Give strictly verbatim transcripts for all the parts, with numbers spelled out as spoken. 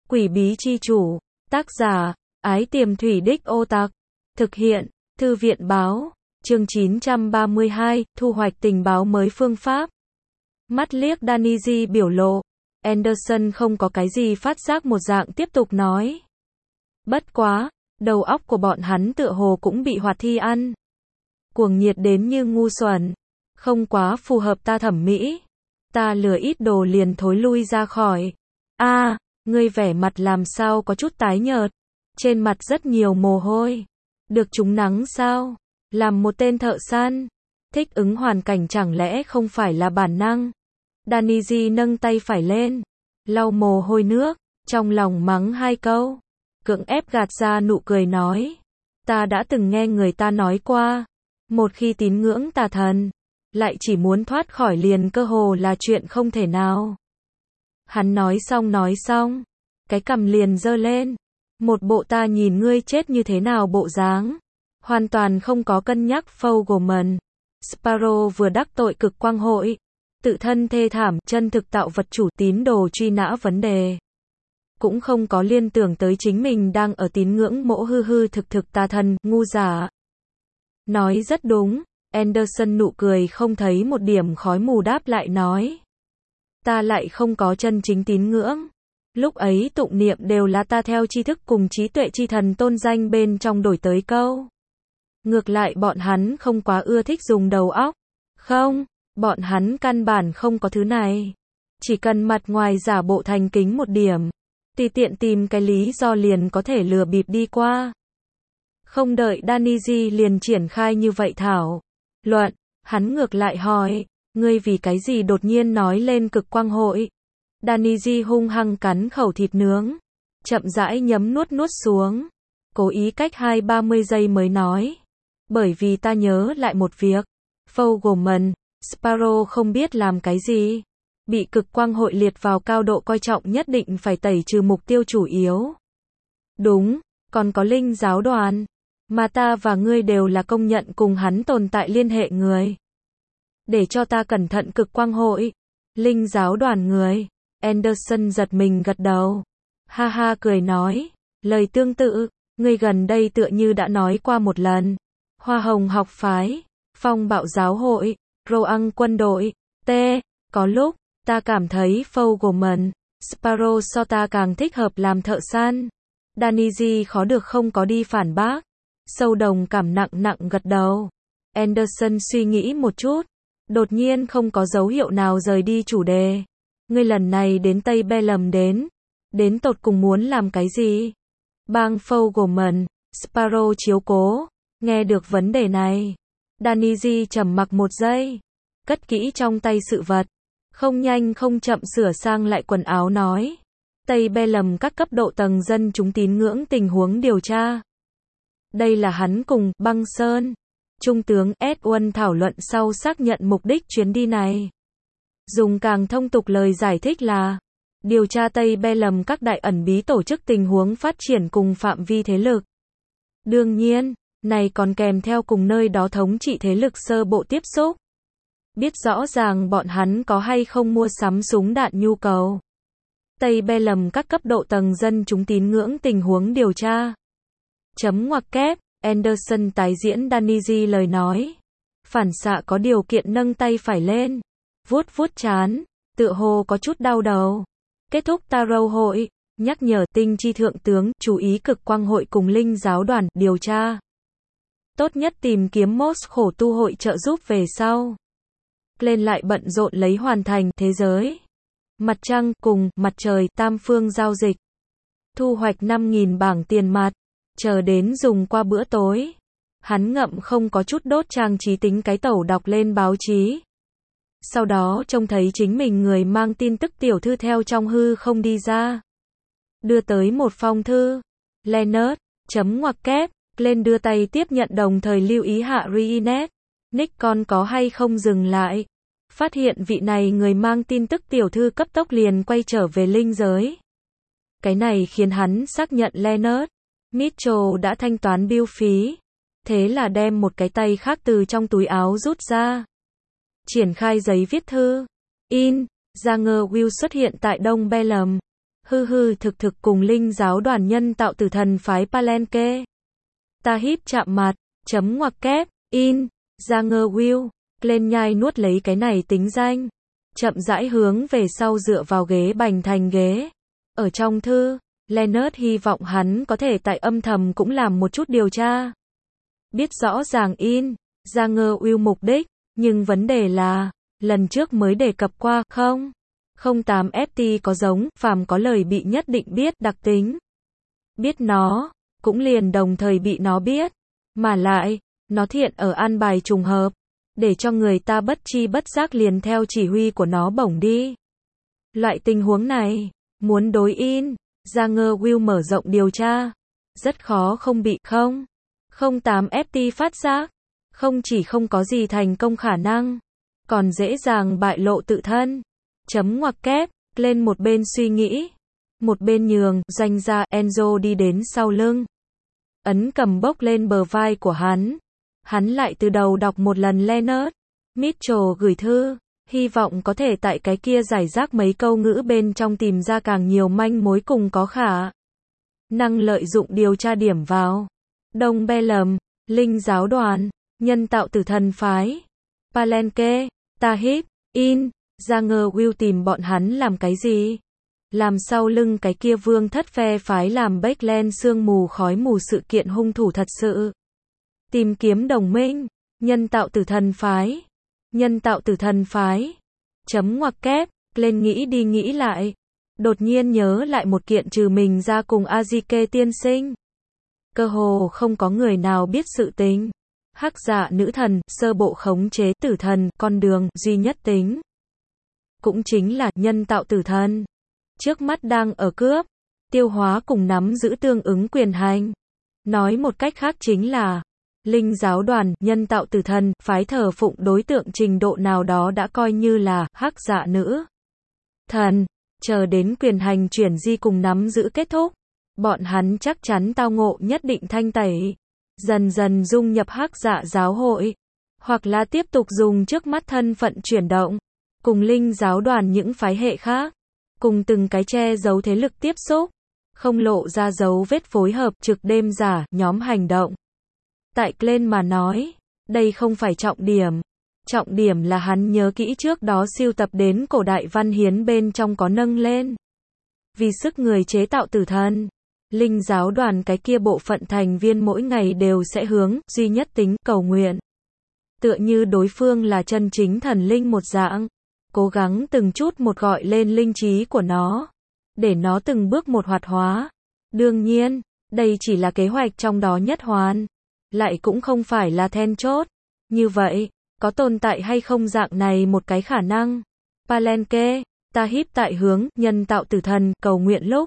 Quỷ bí chi chủ, tác giả, Ái Tiềm Thủy Đích Ô Tặc, thực hiện, Thư viện báo, chương chín trăm ba mươi hai, thu hoạch tình báo mới phương pháp. Mắt liếc Danny biểu lộ, Anderson không có cái gì phát giác một dạng tiếp tục nói. Bất quá, đầu óc của bọn hắn tựa hồ cũng bị hoạt thi ăn. Cuồng nhiệt đến như ngu xuẩn, không quá phù hợp ta thẩm mỹ. Ta lừa ít đồ liền thối lui ra khỏi. A, à, ngươi vẻ mặt làm sao có chút tái nhợt, trên mặt rất nhiều mồ hôi. Được trúng nắng sao? Làm một tên thợ săn, thích ứng hoàn cảnh chẳng lẽ không phải là bản năng? Danny nâng tay phải lên, lau mồ hôi nước, trong lòng mắng hai câu, cưỡng ép gạt ra nụ cười nói, ta đã từng nghe người ta nói qua, một khi tín ngưỡng tà thần, lại chỉ muốn thoát khỏi liền cơ hồ là chuyện không thể nào. Hắn nói xong nói xong, cái cằm liền giơ lên, một bộ ta nhìn ngươi chết như thế nào bộ dáng, hoàn toàn không có cân nhắc Fogelman. Sparrow vừa đắc tội cực quang hội, tự thân thê thảm, chân thực tạo vật chủ tín đồ truy nã vấn đề. Cũng không có liên tưởng tới chính mình đang ở tín ngưỡng mỗ hư hư thực thực tà thần, ngu giả. Nói rất đúng, Anderson nụ cười không thấy một điểm khói mù đáp lại nói. Ta lại không có chân chính tín ngưỡng. Lúc ấy tụng niệm đều là ta theo tri thức cùng trí tuệ chi thần tôn danh bên trong đổi tới câu. Ngược lại bọn hắn không quá ưa thích dùng đầu óc. Không, bọn hắn căn bản không có thứ này. Chỉ cần mặt ngoài giả bộ thành kính một điểm, tùy tiện tìm cái lý do liền có thể lừa bịp đi qua. Không đợi Danny liền triển khai như vậy thảo luận, hắn ngược lại hỏi, ngươi vì cái gì đột nhiên nói lên cực quang hội? Danny hung hăng cắn khẩu thịt nướng, chậm rãi nhấm nuốt nuốt xuống, cố ý cách hai ba mươi giây mới nói, bởi vì ta nhớ lại một việc, Fogelman, Sparrow không biết làm cái gì, bị cực quang hội liệt vào cao độ coi trọng nhất định phải tẩy trừ mục tiêu chủ yếu. Đúng, còn có linh giáo đoàn, mà ta và ngươi đều là công nhận cùng hắn tồn tại liên hệ người. Để cho ta cẩn thận cực quang hội, linh giáo đoàn người. Anderson giật mình gật đầu, ha ha cười nói, lời tương tự, ngươi gần đây tựa như đã nói qua một lần. Hoa hồng học phái, phong bạo giáo hội, Roang quân đội, T, có lúc, ta cảm thấy Fogelman, Sparrow so ta càng thích hợp làm thợ săn. Danny khó được không có đi phản bác, sâu đồng cảm nặng nặng gật đầu. Anderson suy nghĩ một chút, đột nhiên không có dấu hiệu nào rời đi chủ đề. Ngươi lần này đến Tây Belem đến, đến tột cùng muốn làm cái gì? Bang Fogelman, Sparrow chiếu cố, nghe được vấn đề này. Danny trầm mặc một giây, cất kỹ trong tay sự vật, không nhanh không chậm sửa sang lại quần áo nói. Tây Belem các cấp độ tầng dân chúng tín ngưỡng tình huống điều tra. Đây là hắn cùng Băng Sơn, Trung tướng Edwin thảo luận sau xác nhận mục đích chuyến đi này. Dùng càng thông tục lời giải thích là điều tra Tây Belem các đại ẩn bí tổ chức tình huống phát triển cùng phạm vi thế lực. Đương nhiên, này còn kèm theo cùng nơi đó thống trị thế lực sơ bộ tiếp xúc. Biết rõ ràng bọn hắn có hay không mua sắm súng đạn nhu cầu. Tây Belem các cấp độ tầng dân chúng tín ngưỡng tình huống điều tra. Chấm ngoặc kép, Anderson tái diễn Danny lời nói. Phản xạ có điều kiện nâng tay phải lên, vuốt vuốt trán, tựa hồ có chút đau đầu. Kết thúc Tarot hội, nhắc nhở tinh chi thượng tướng, chú ý cực quang hội cùng linh giáo đoàn, điều tra. Tốt nhất tìm kiếm Moss khổ tu hội trợ giúp về sau. Lên lại bận rộn lấy hoàn thành thế giới. Mặt trăng cùng mặt trời tam phương giao dịch. Thu hoạch năm nghìn bảng tiền mặt, chờ đến dùng qua bữa tối. Hắn ngậm không có chút đốt trang trí tính cái tẩu đọc lên báo chí. Sau đó trông thấy chính mình người mang tin tức tiểu thư theo trong hư không đi ra. Đưa tới một phong thư. Leonard, chấm ngoặc kép, lên đưa tay tiếp nhận đồng thời lưu ý hạ Rinet. Nick con có hay không dừng lại. Phát hiện vị này người mang tin tức tiểu thư cấp tốc liền quay trở về linh giới. Cái này khiến hắn xác nhận Leonard Mitchell đã thanh toán bill phí. Thế là đem một cái tay khác từ trong túi áo rút ra. Triển khai giấy viết thư. In, Janger Will xuất hiện tại Đông Belem. hư hư thực thực cùng linh giáo đoàn nhân tạo tử thần phái Palenque. Tahib chạm mặt, chấm ngoặc kép, in, ra ngơ Will, lên nhai nuốt lấy cái này tính danh. Chậm rãi hướng về sau dựa vào ghế bành thành ghế. Ở trong thư, Leonard hy vọng hắn có thể tại âm thầm cũng làm một chút điều tra. Biết rõ ràng in, ra ngơ Will mục đích, nhưng vấn đề là, lần trước mới đề cập qua, không? không tám F T có giống, phàm có lời bị nhất định biết đặc tính. Biết nó, cũng liền đồng thời bị nó biết. Mà lại, nó thiện ở an bài trùng hợp, để cho người ta bất chi bất giác liền theo chỉ huy của nó bổng đi. Loại tình huống này, muốn đối in, ra ngơ Will mở rộng điều tra, rất khó không bị không. không tám F T phát giác, không chỉ không có gì thành công khả năng, còn dễ dàng bại lộ tự thân. Chấm ngoặc kép, lên một bên suy nghĩ, một bên nhường, doanh gia Enzo đi đến sau lưng. Ấn cầm bốc lên bờ vai của hắn. Hắn lại từ đầu đọc một lần Leonard Mitchell gửi thư, hy vọng có thể tại cái kia giải rác mấy câu ngữ bên trong tìm ra càng nhiều manh mối cùng có khả năng lợi dụng điều tra điểm vào. Đông Bellum, linh giáo đoàn, nhân tạo tử thần phái, Palenque, Tahib, in, ra ngơ Will tìm bọn hắn làm cái gì? Làm sau lưng cái kia vương thất phe phái làm Backland sương mù khói mù sự kiện hung thủ thật sự. Tìm kiếm đồng minh, nhân tạo tử thần phái, nhân tạo tử thần phái, chấm ngoặc kép, lên nghĩ đi nghĩ lại. Đột nhiên nhớ lại một kiện trừ mình ra cùng Azike tiên sinh. Cơ hồ không có người nào biết sự tình. Hắc dạ nữ thần, sơ bộ khống chế tử thần, con đường, duy nhất tính. Cũng chính là nhân tạo tử thần. Trước mắt đang ở cướp, tiêu hóa cùng nắm giữ tương ứng quyền hành. Nói một cách khác chính là, linh giáo đoàn, nhân tạo tử thần, phái thờ phụng đối tượng trình độ nào đó đã coi như là, hắc dạ nữ thần. Chờ đến quyền hành chuyển di cùng nắm giữ kết thúc, bọn hắn chắc chắn tao ngộ nhất định thanh tẩy, dần dần dung nhập hắc dạ giáo hội, hoặc là tiếp tục dùng trước mắt thân phận chuyển động, cùng linh giáo đoàn những phái hệ khác, cùng từng cái che giấu thế lực tiếp xúc, không lộ ra dấu vết phối hợp trực đêm giả, nhóm hành động. Tại Glenn mà nói, đây không phải trọng điểm. Trọng điểm là hắn nhớ kỹ trước đó sưu tập đến cổ đại văn hiến bên trong có nâng lên. Vì sức người chế tạo tử thần, linh giáo đoàn cái kia bộ phận thành viên mỗi ngày đều sẽ hướng, duy nhất tính, cầu nguyện. Tựa như đối phương là chân chính thần linh một dạng. Cố gắng từng chút một gọi lên linh trí của nó. Để nó từng bước một hoạt hóa. Đương nhiên, đây chỉ là kế hoạch trong đó nhất hoàn. Lại cũng không phải là then chốt. Như vậy, có tồn tại hay không dạng này một cái khả năng? Palenque, Tahib tại hướng, nhân tạo tử thần, cầu nguyện lúc.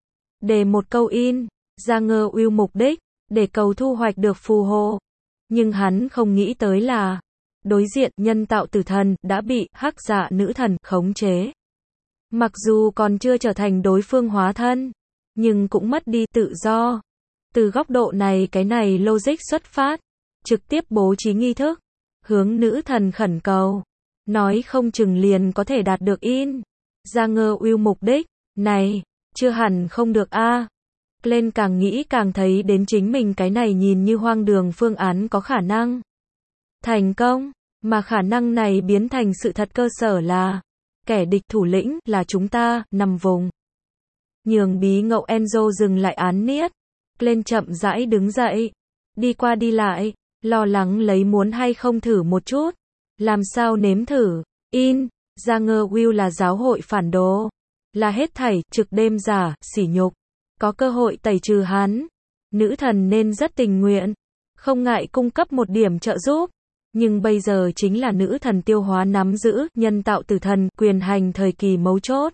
Để một câu in, ra ngơ Will mục đích, để cầu thu hoạch được phù hộ. Nhưng hắn không nghĩ tới là, đối diện, nhân tạo tử thần, đã bị, hắc dạ nữ thần, khống chế. Mặc dù còn chưa trở thành đối phương hóa thân, nhưng cũng mất đi tự do. Từ góc độ này cái này logic xuất phát, trực tiếp bố trí nghi thức, hướng nữ thần khẩn cầu, nói không chừng liền có thể đạt được in, ra ngơ Will mục đích, này, chưa hẳn không được a. À. Glenn càng nghĩ càng thấy đến chính mình cái này nhìn như hoang đường phương án có khả năng thành công, mà khả năng này biến thành sự thật cơ sở là, kẻ địch thủ lĩnh là chúng ta, nằm vùng. Nhường bí ngậu Enzo dừng lại án niết, Glenn chậm rãi đứng dậy, đi qua đi lại, lo lắng lấy muốn hay không thử một chút, làm sao nếm thử, in, ra ngơ Will là giáo hội phản đồ, là hết thảy, trực đêm giả, sỉ nhục, có cơ hội tẩy trừ hắn, nữ thần nên rất tình nguyện, không ngại cung cấp một điểm trợ giúp, nhưng bây giờ chính là nữ thần tiêu hóa nắm giữ, nhân tạo tử thần, quyền hành thời kỳ mấu chốt.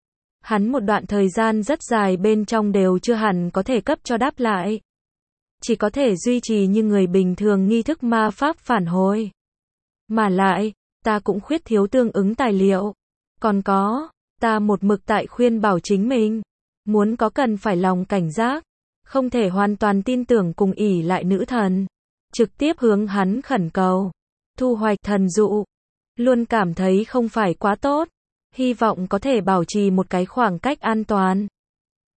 Hắn một đoạn thời gian rất dài bên trong đều chưa hẳn có thể cấp cho đáp lại. Chỉ có thể duy trì như người bình thường nghi thức ma pháp phản hồi. Mà lại, ta cũng khuyết thiếu tương ứng tài liệu. Còn có, ta một mực tại khuyên bảo chính mình. Muốn có cần phải lòng cảnh giác. Không thể hoàn toàn tin tưởng cùng ỷ lại nữ thần. Trực tiếp hướng hắn khẩn cầu. Thu hoạch thần dụ. Luôn cảm thấy không phải quá tốt. Hy vọng có thể bảo trì một cái khoảng cách an toàn.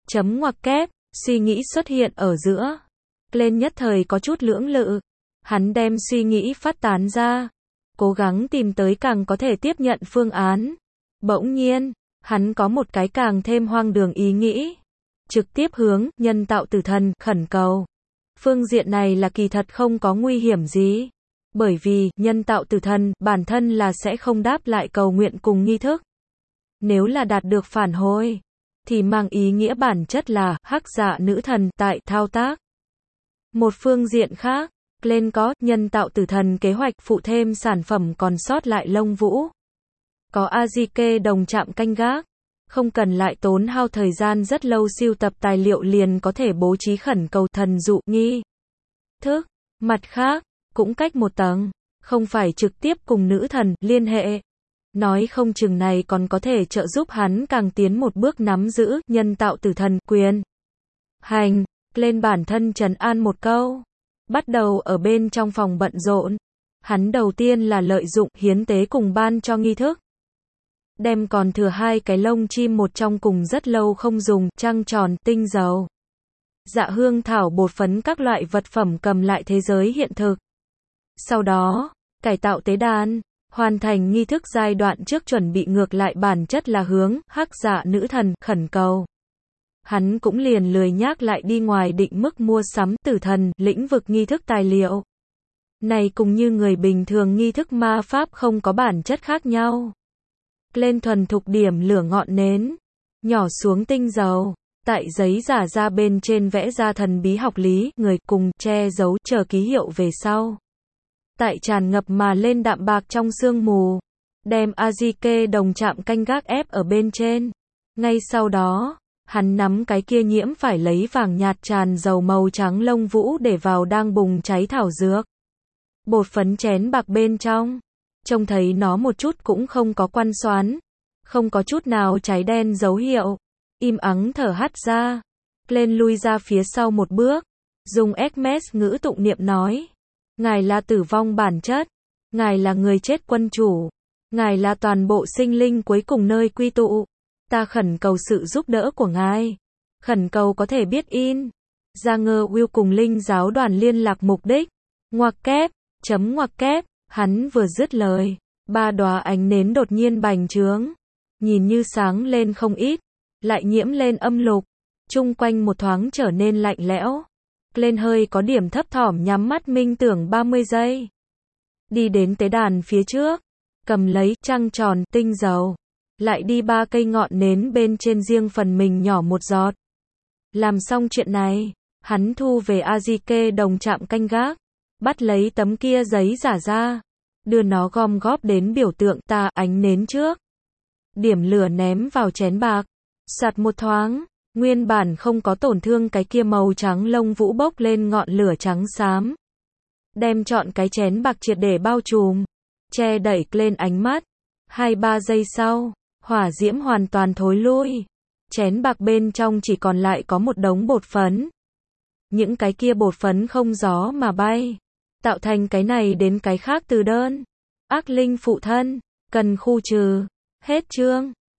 chấm ngoặc kép, suy nghĩ xuất hiện ở giữa. Glenn nhất thời có chút lưỡng lự. Hắn đem suy nghĩ phát tán ra, cố gắng tìm tới càng có thể tiếp nhận phương án. Bỗng nhiên, hắn có một cái càng thêm hoang đường ý nghĩ. Trực tiếp hướng nhân tạo tử thần khẩn cầu. Phương diện này là kỳ thật không có nguy hiểm gì. Bởi vì nhân tạo tử thần bản thân là sẽ không đáp lại cầu nguyện cùng nghi thức. Nếu là đạt được phản hồi, thì mang ý nghĩa bản chất là hắc dạ nữ thần tại thao tác. Một phương diện khác, Glenn có nhân tạo tử thần kế hoạch phụ thêm sản phẩm còn sót lại lông vũ. Có Azike đồng chạm canh gác. Không cần lại tốn hao thời gian rất lâu sưu tập tài liệu liền có thể bố trí khẩn cầu thần dụ nghi thức. Mặt khác, cũng cách một tầng, không phải trực tiếp cùng nữ thần liên hệ. Nói không chừng này còn có thể trợ giúp hắn càng tiến một bước nắm giữ nhân tạo tử thần quyền hành. Lên bản thân trấn an một câu, bắt đầu ở bên trong phòng bận rộn. Hắn đầu tiên là lợi dụng hiến tế cùng ban cho nghi thức. Đem còn thừa hai cái lông chim một trong cùng rất lâu không dùng, trăng tròn, tinh dầu, dạ hương thảo bột phấn các loại vật phẩm cầm lại thế giới hiện thực. Sau đó, cải tạo tế đàn, hoàn thành nghi thức giai đoạn trước chuẩn bị ngược lại bản chất là hướng hắc dạ nữ thần khẩn cầu. Hắn cũng liền lười nhác lại đi ngoài định mức mua sắm tử thần lĩnh vực nghi thức tài liệu. Này cũng như người bình thường nghi thức ma pháp không có bản chất khác nhau. Lên thuần thục điểm lửa ngọn nến, nhỏ xuống tinh dầu, tại giấy giả ra bên trên vẽ ra thần bí học lý, người cùng che giấu chờ ký hiệu về sau. Tại tràn ngập mà lên đạm bạc trong sương mù, đem Azike đồng chạm canh gác ép ở bên trên. Ngay sau đó, hắn nắm cái kia nhiễm phải lấy vàng nhạt tràn dầu màu trắng lông vũ để vào đang bùng cháy thảo dược. Bột phấn chén bạc bên trong. Trông thấy nó một chút cũng không có quan xoắn, không có chút nào cháy đen dấu hiệu. Im ắng thở hắt ra. Lên lui ra phía sau một bước. Dùng Hermes ngữ tụng niệm nói. Ngài là tử vong bản chất. Ngài là người chết quân chủ. Ngài là toàn bộ sinh linh cuối cùng nơi quy tụ. Ta khẩn cầu sự giúp đỡ của ngài. Khẩn cầu có thể biết in. Ra ngơ Will cùng linh giáo đoàn liên lạc mục đích. Ngoặc kép, chấm ngoặc kép. Hắn vừa dứt lời, ba đóa ánh nến đột nhiên bành trướng, nhìn như sáng lên không ít, lại nhiễm lên âm lục, chung quanh một thoáng trở nên lạnh lẽo. Lên hơi có điểm thấp thỏm nhắm mắt minh tưởng ba mươi giây. Đi đến tế đàn phía trước, cầm lấy trăng tròn, tinh dầu, lại đi ba cây ngọn nến bên trên riêng phần mình nhỏ một giọt. Làm xong chuyện này, hắn thu về Azike đồng chạm canh gác. Bắt lấy tấm kia giấy giả ra, đưa nó gom góp đến biểu tượng ta ánh nến trước. Điểm lửa ném vào chén bạc, soạt một thoáng, nguyên bản không có tổn thương cái kia màu trắng lông vũ bốc lên ngọn lửa trắng xám. Đem trọn cái chén bạc triệt để bao trùm, che đậy lên ánh mắt. Hai ba giây sau, hỏa diễm hoàn toàn thối lui. Chén bạc bên trong chỉ còn lại có một đống bột phấn. Những cái kia bột phấn không gió mà bay. Tạo thành cái này đến cái khác từ đơn. Ác linh phụ thân, cần khu trừ. Hết chương.